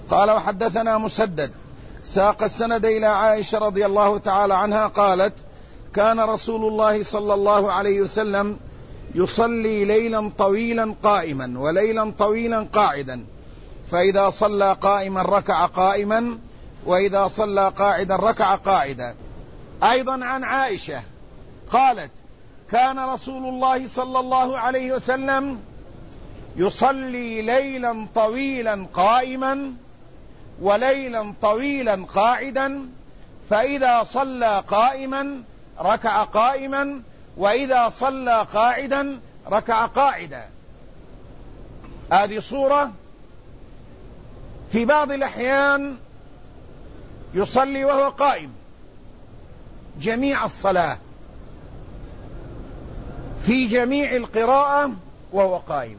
قال وحدثنا مسدد ساق السند إلى عائشة رضي الله تعالى عنها قالت كان رسول الله صلى الله عليه وسلم يصلي ليلا طويلا قائما وليلا طويلا قاعدا، فإذا صلى قائما ركع قائما، وإذا صلى قاعدا ركع قاعدا. أيضا عن عائشة قالت كان رسول الله صلى الله عليه وسلم يصلي ليلا طويلا قائما وليلا طويلا قاعدا، فإذا صلى قائما ركع قائما، وإذا صلى قاعدا ركع قاعدا. هذه صورة. في بعض الأحيان يصلي وهو قائم جميع الصلاة، في جميع القراءة وهو قائم،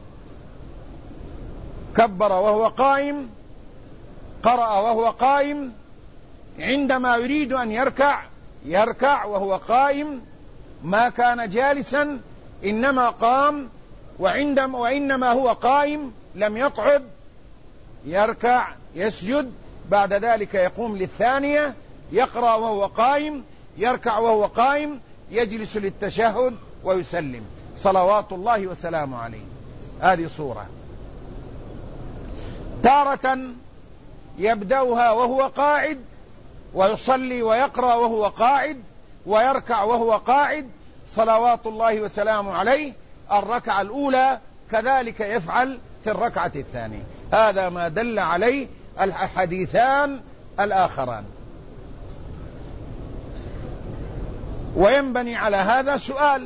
كبر وهو قائم، قرأ وهو قائم، عندما يريد أن يركع وهو قائم، ما كان جالسا إنما قام، وإنما هو قائم لم يقعد، يركع يسجد، بعد ذلك يقوم للثانية، يقرأ وهو قائم، يركع وهو قائم، يجلس للتشهد ويسلم صلوات الله وسلامه عليه. هذه صورة. تارة يبدأها وهو قاعد ويصلي ويقرأ وهو قاعد ويركع وهو قاعد صلوات الله وسلامه عليه. الركعة الأولى كذلك يفعل في الركعة الثانية. هذا ما دل عليه الحديثان الآخران. وينبني على هذا سؤال.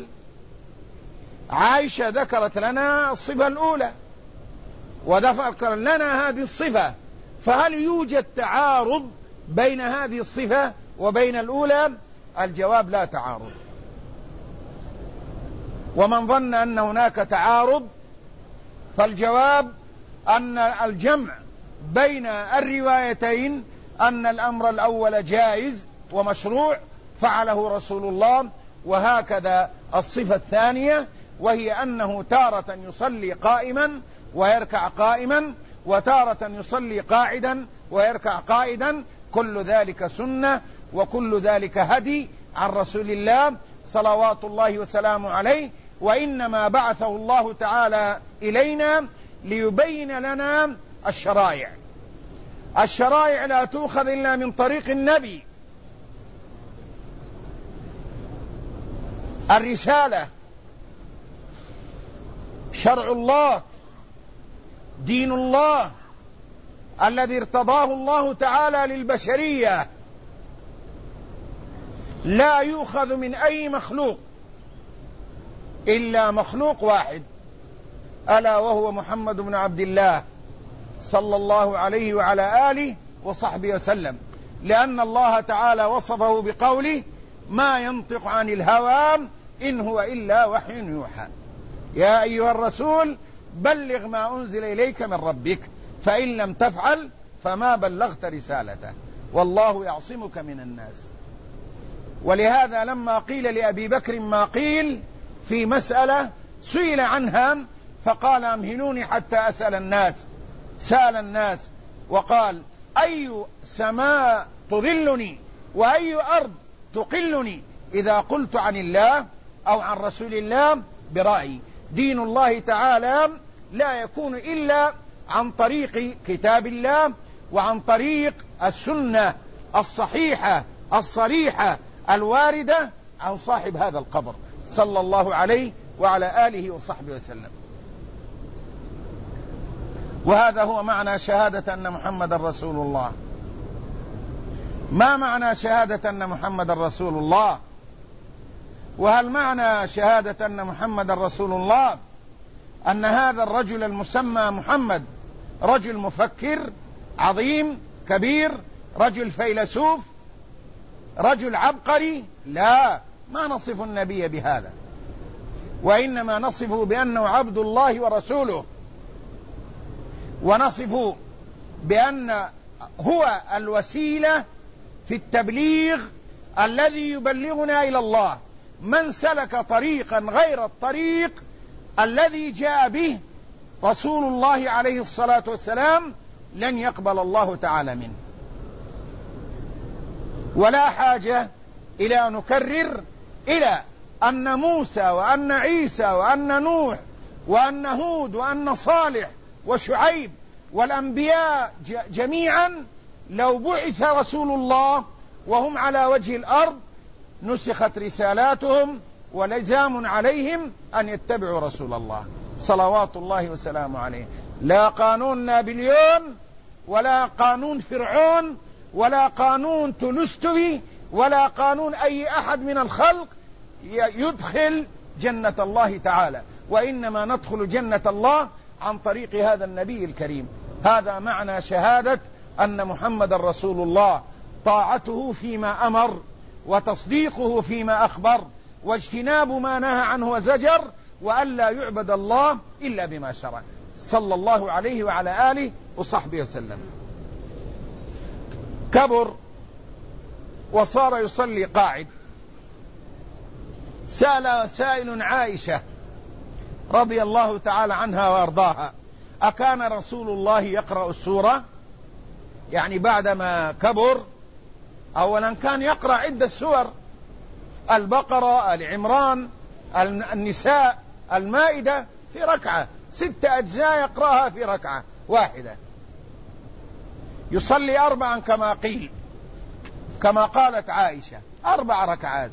عائشة ذكرت لنا الصفة الأولى وذكر لنا هذه الصفة، فهل يوجد تعارض بين هذه الصفة وبين الأولى؟ الجواب لا تعارض. ومن ظن أن هناك تعارض فالجواب أن الجمع بين الروايتين أن الأمر الأول جائز ومشروع فعله رسول الله، وهكذا الصفة الثانية وهي أنه تارة يصلي قائما ويركع قائما، وتارة يصلي قاعدا ويركع قائدا. كل ذلك سنة وكل ذلك هدي عن رسول الله صلوات الله وسلامه عليه. وإنما بعثه الله تعالى إلينا ليبين لنا الشرائع. الشرائع لا تؤخذ إلا من طريق النبي. الرسالة شرع الله دين الله الذي ارتضاه الله تعالى للبشرية، لا يؤخذ من أي مخلوق إلا مخلوق واحد، ألا وهو محمد بن عبد الله صلى الله عليه وعلى آله وصحبه وسلم، لأن الله تعالى وصفه بقوله ما ينطق عن الهوى إن هو إلا وحي يوحى. يا أيها الرسول بلغ ما أنزل إليك من ربك فإن لم تفعل فما بلغت رسالته والله يعصمك من الناس. ولهذا لما قيل لأبي بكر ما قيل في مسألة سئل عنها فقال أمهلوني حتى أسأل الناس. سأل الناس وقال أي سماء تظلني وأي أرض تقلني إذا قلت عن الله أو عن رسول الله برأيي. دين الله تعالى لا يكون إلا عن طريق كتاب الله وعن طريق السنة الصحيحة الصريحة الواردة عن صاحب هذا القبر صلى الله عليه وعلى آله وصحبه وسلم. وهذا هو معنى شهادة أن محمد رسول الله. ما معنى شهادة أن محمد رسول الله؟ وهل معنى شهادة أن محمد رسول الله أن هذا الرجل المسمى محمد رجل مفكر عظيم كبير، رجل فيلسوف، رجل عبقري؟ لا، ما نصف النبي بهذا، وإنما نصفه بأنه عبد الله ورسوله، ونصفه بأن هو الوسيلة في التبليغ الذي يبلغنا إلى الله. من سلك طريقا غير الطريق الذي جاء به رسول الله عليه الصلاة والسلام لن يقبل الله تعالى منه. ولا حاجة إلى أن نكرر إلى أن موسى وأن عيسى وأن نوح وأن هود وأن صالح وشعيب والأنبياء جميعا لو بعث رسول الله وهم على وجه الأرض نسخت رسالاتهم ولزام عليهم أن يتبعوا رسول الله صلوات الله وسلامه عليه. لا قانون نابليون ولا قانون فرعون ولا قانون تولستوي ولا قانون أي أحد من الخلق يدخل جنة الله تعالى، وإنما ندخل جنة الله عن طريق هذا النبي الكريم. هذا معنى شهادة أن محمد رسول الله، طاعته فيما أمر وتصديقه فيما أخبر واجتناب ما نهى عنه وزجر، وأن لا يعبد الله إلا بما شرع، صلى الله عليه وعلى آله وصحبه وسلم. كبر وصار يصلي قاعد. سأل سائل عائشة رضي الله تعالى عنها وأرضاها: أكان رسول الله يقرأ السورة؟ يعني بعدما كبر أولا كان يقرأ عدة سور: البقرة، آل عمران، النساء، المائدة، في ركعة، 6 أجزاء يقرأها في ركعة واحدة. يصلي 4 كما قيل، كما قالت عائشة 4 ركعات.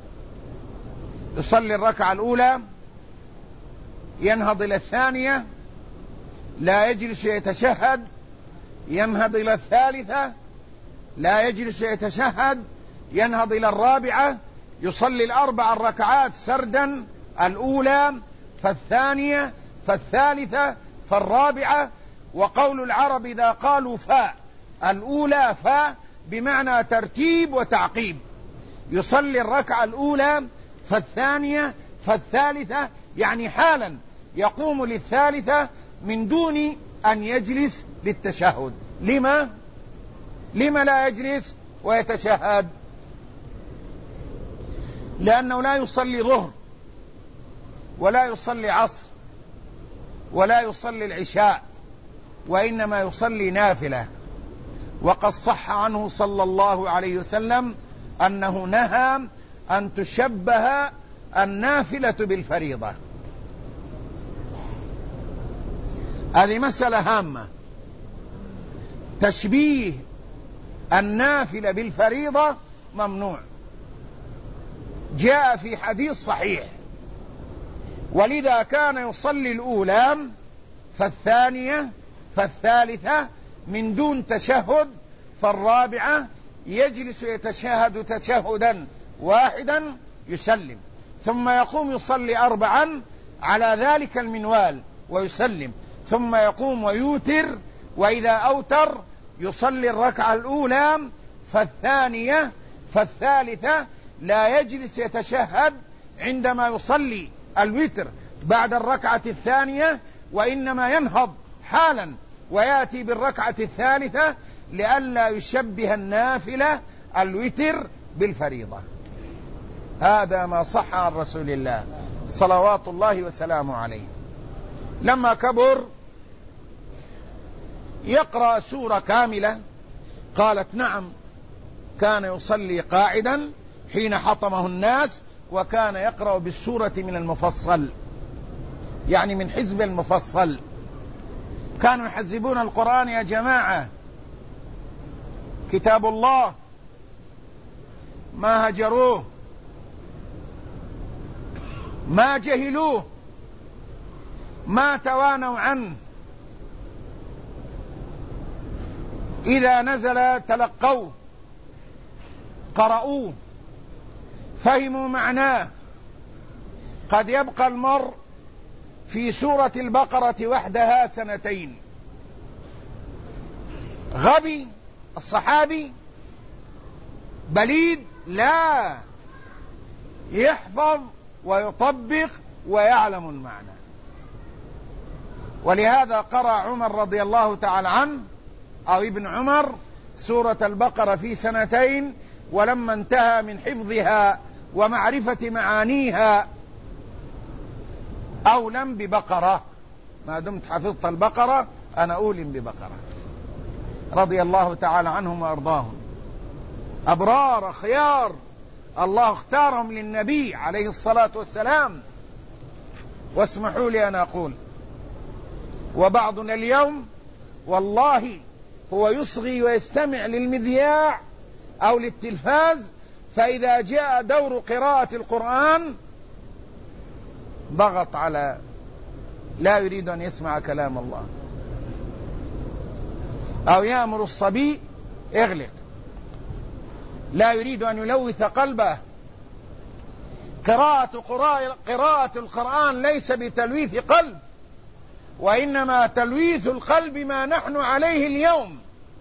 يصلي الركعة الأولى، ينهض إلى الثانية، لا يجلس يتشهد، ينهض إلى الثالثة، لا يجلس يتشهد، ينهض إلى الرابعة. يصلي 4 الركعات سردا: الأولى فالثانية فالثالثة فالرابعة. وقول العرب إذا قالوا فاء، الأولى فاء بمعنى ترتيب وتعقيب. يصلي الركعة الأولى فالثانية فالثالثة، يعني حالا يقوم للثالثة من دون أن يجلس للتشهد. لما لا يجلس ويتشهد؟ لأنه لا يصلي ظهر ولا يصلي عصر ولا يصلي العشاء، وإنما يصلي نافلة. وقد صح عنه صلى الله عليه وسلم أنه نهى أن تشبه النافلة بالفريضة. هذه مسألة هامة. تشبيه النافلة بالفريضة ممنوع، جاء في حديث صحيح: ولذا كان يصلي الأولى فالثانية فالثالثة من دون تشهد، فالرابعة يجلس يتشهد تشهدا واحدا يسلم، ثم يقوم يصلي 4 على ذلك المنوال ويسلم، ثم يقوم ويوتر، وإذا أوتر يصلي الركعة الأولى فالثانية فالثالثة، لا يجلس يتشهد عندما يصلي الوتر بعد الركعة الثانية، وإنما ينهض حالا ويأتي بالركعة الثالثة لئلا يشبه النافلة الوتر بالفريضة. هذا ما صح عن رسول الله صلوات الله وسلامه عليه. لما كبر يقرأ سورة كاملة؟ قالت: نعم، كان يصلي قاعدا حين حطمه الناس، وكان يقرأ بالسورة من المفصل، يعني من حزب المفصل. كانوا يحزبون القرآن يا جماعة، كتاب الله، ما هجروه، ما جهلوه، ما توانوا عنه. إذا نزل تلقوه، قرأوه، فهموا معناه. قد يبقى المرء في سورة البقرة وحدها 2 غبي الصحابي بليد لا يحفظ ويطبق ويعلم المعنى. ولهذا قرأ عمر رضي الله تعالى عنه أو ابن عمر سورة البقرة في 2، ولما انتهى من حفظها ومعرفة معانيها أولم ببقرة. ما دمت حفظت البقرة أنا أولم ببقرة. رضي الله تعالى عنهم وأرضاهم، أبرار خيار الله اختارهم للنبي عليه الصلاة والسلام. واسمحوا لي أن أقول، وبعضنا اليوم والله هو يصغي ويستمع للمذياع أو للتلفاز، فإذا جاء دور قراءة القرآن ضغط على لا يريد أن يسمع كلام الله، أو يأمر الصبي اغلق، لا يريد أن يلوث قلبه. قراءة القرآن ليس بتلويث قلب، وإنما تلويث القلب ما نحن عليه اليوم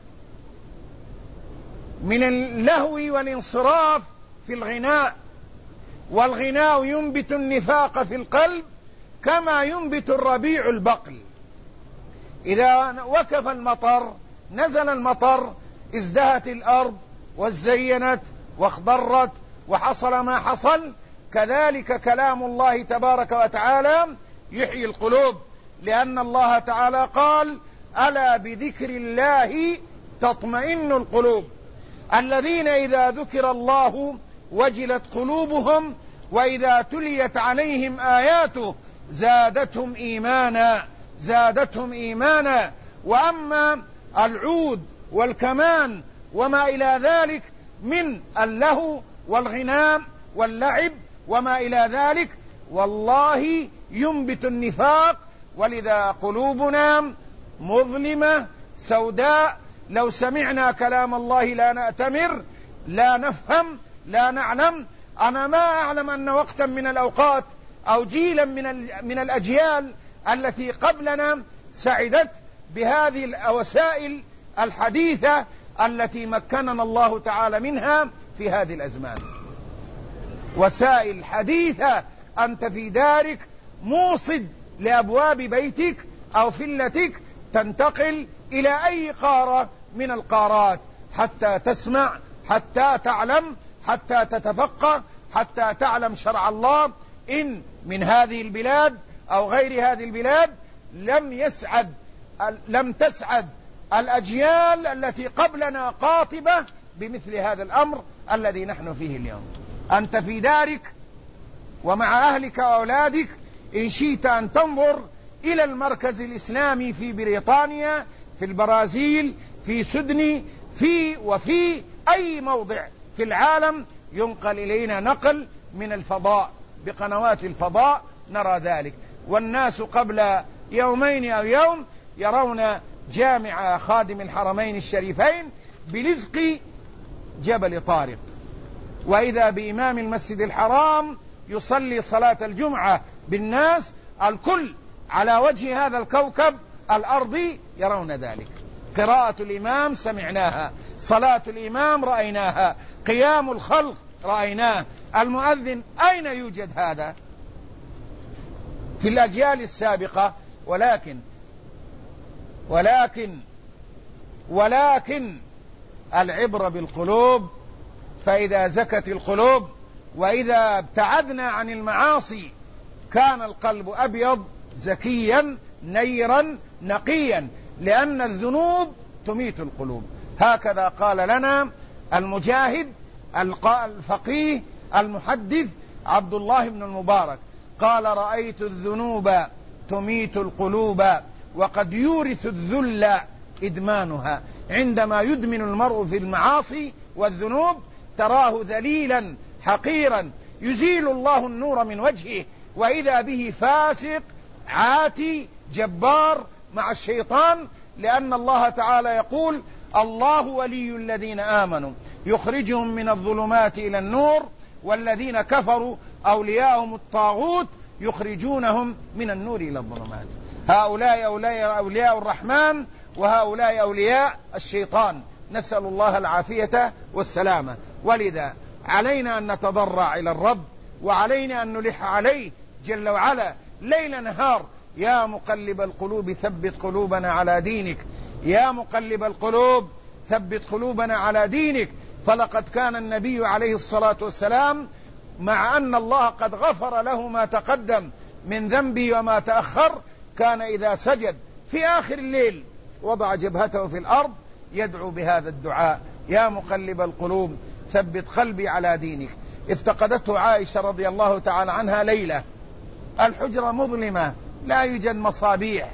من اللهو والانصراف في الغناء. والغناء ينبت النفاق في القلب كما ينبت الربيع البقل. إذا وقف المطر، نزل المطر، ازدهت الأرض وازينت واخضرت وحصل ما حصل. كذلك كلام الله تبارك وتعالى يحيي القلوب، لأن الله تعالى قال: ألا بذكر الله تطمئن القلوب. الذين إذا ذكر الله وجلت قلوبهم وإذا تليت عليهم آياته زادتهم إيمانا. وأما العود والكمان وما إلى ذلك من اللهو والغناء واللعب وما إلى ذلك، والله ينبت النفاق. ولذا قلوبنا مظلمة سوداء. لو سمعنا كلام الله لا نأتمر، لا نفهم، لا نعلم. أنا ما أعلم أن وقتا من الأوقات أو جيلا من الأجيال التي قبلنا سعدت بهذه الوسائل الحديثة التي مكننا الله تعالى منها في هذه الأزمان. وسائل حديثة، أنت في دارك موصد لأبواب بيتك أو فلتك، تنتقل إلى أي قارة من القارات حتى تسمع، حتى تعلم، حتى تتفقه، حتى تعلم شرع الله. إن من هذه البلاد أو غير هذه البلاد لم تسعد الأجيال التي قبلنا قاطبة بمثل هذا الأمر الذي نحن فيه اليوم. أنت في دارك ومع أهلك وأولادك، إن شئت أن تنظر إلى المركز الإسلامي في بريطانيا، في البرازيل، في سدني، وفي أي موضع في العالم ينقل إلينا نقل من الفضاء بقنوات الفضاء نرى ذلك. والناس قبل يومين أو يوم يرون جامع خادم الحرمين الشريفين بلزق جبل طارق، وإذا بإمام المسجد الحرام يصلي صلاة الجمعة بالناس، الكل على وجه هذا الكوكب الأرضي يرون ذلك. قراءة الإمام سمعناها، صلاة الإمام رأيناها، قيام الخلق رأيناه. المؤذن أين يوجد هذا في الأجيال السابقة؟ ولكن العبرة بالقلوب. فإذا زكت القلوب وإذا ابتعدنا عن المعاصي كان القلب أبيض زكيا نيرا نقيا، لأن الذنوب تميت القلوب. هكذا قال لنا المجاهد الفقيه المحدث عبد الله بن المبارك، قال: رأيت الذنوب تميت القلوب وقد يورث الذل إدمانها. عندما يدمن المرء في المعاصي والذنوب تراه ذليلا حقيرا، يزيل الله النور من وجهه، وإذا به فاسق عاتي جبار مع الشيطان. لأن الله تعالى يقول: الله ولي الذين آمنوا يخرجهم من الظلمات إلى النور، والذين كفروا أولياءهم الطاغوت يخرجونهم من النور إلى الظلمات. هؤلاء أولياء الرحمن وهؤلاء أولياء الشيطان، نسأل الله العافية والسلامة. ولذا علينا أن نتضرع إلى الرب، وعلينا أن نلح عليه جل وعلا ليل نهار: يا مقلب القلوب ثبت قلوبنا على دينك، يا مقلب القلوب ثبت قلوبنا على دينك. فلقد كان النبي عليه الصلاة والسلام مع أن الله قد غفر له ما تقدم من ذنبه وما تأخر، كان إذا سجد في آخر الليل وضع جبهته في الأرض يدعو بهذا الدعاء: يا مقلب القلوب ثبت قلبي على دينك. افتقدته عائشة رضي الله تعالى عنها ليلة، الحجرة مظلمة لا يوجد مصابيح،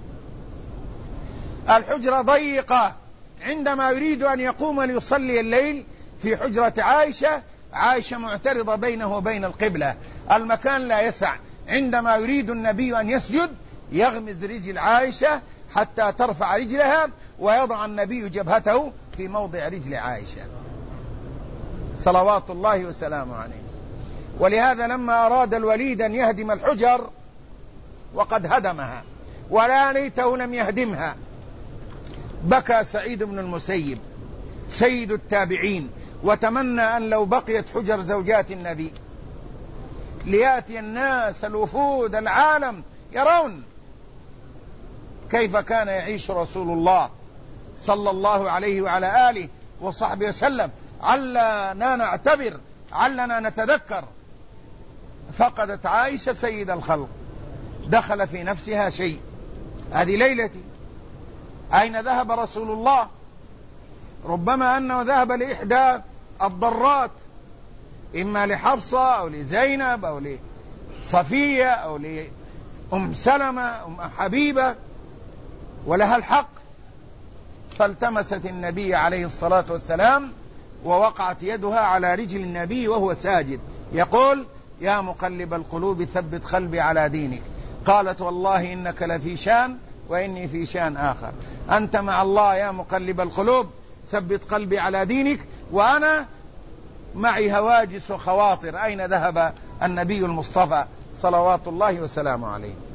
الحجرة ضيقة. عندما يريد أن يقوم ليصلي الليل في حجرة عائشة، عائشة معترضة بينه وبين القبلة، المكان لا يسع. عندما يريد النبي أن يسجد يغمز رجل عائشة حتى ترفع رجلها، ويضع النبي جبهته في موضع رجل عائشة صلوات الله وسلامه عليه. ولهذا لما أراد الوليد أن يهدم الحجر وقد هدمها ولا ليته لم يهدمها، بكى سعيد بن المسيب سيد التابعين وتمنى أن لو بقيت حجر زوجات النبي ليأتي الناس الوفود العالم يرون كيف كان يعيش رسول الله صلى الله عليه وعلى آله وصحبه وسلم، علنا نعتبر، علنا نتذكر. فقدت عائشة سيد الخلق، دخل في نفسها شيء، هذه ليلتي، أين ذهب رسول الله؟ ربما أنه ذهب لإحدى الضرات، إما لحفصة أو لزينب أو لصفية أو لأم سلمة أم حبيبة، ولها الحق. فالتمست النبي عليه الصلاة والسلام ووقعت يدها على رجل النبي وهو ساجد يقول: يا مقلب القلوب ثبت قلبي على دينك. قالت: والله إنك لفي شان وإني في شان آخر، أنت مع الله يا مقلب القلوب ثبت قلبي على دينك، وأنا معي هواجس وخواطر، أين ذهب النبي المصطفى صلوات الله وسلامه عليه.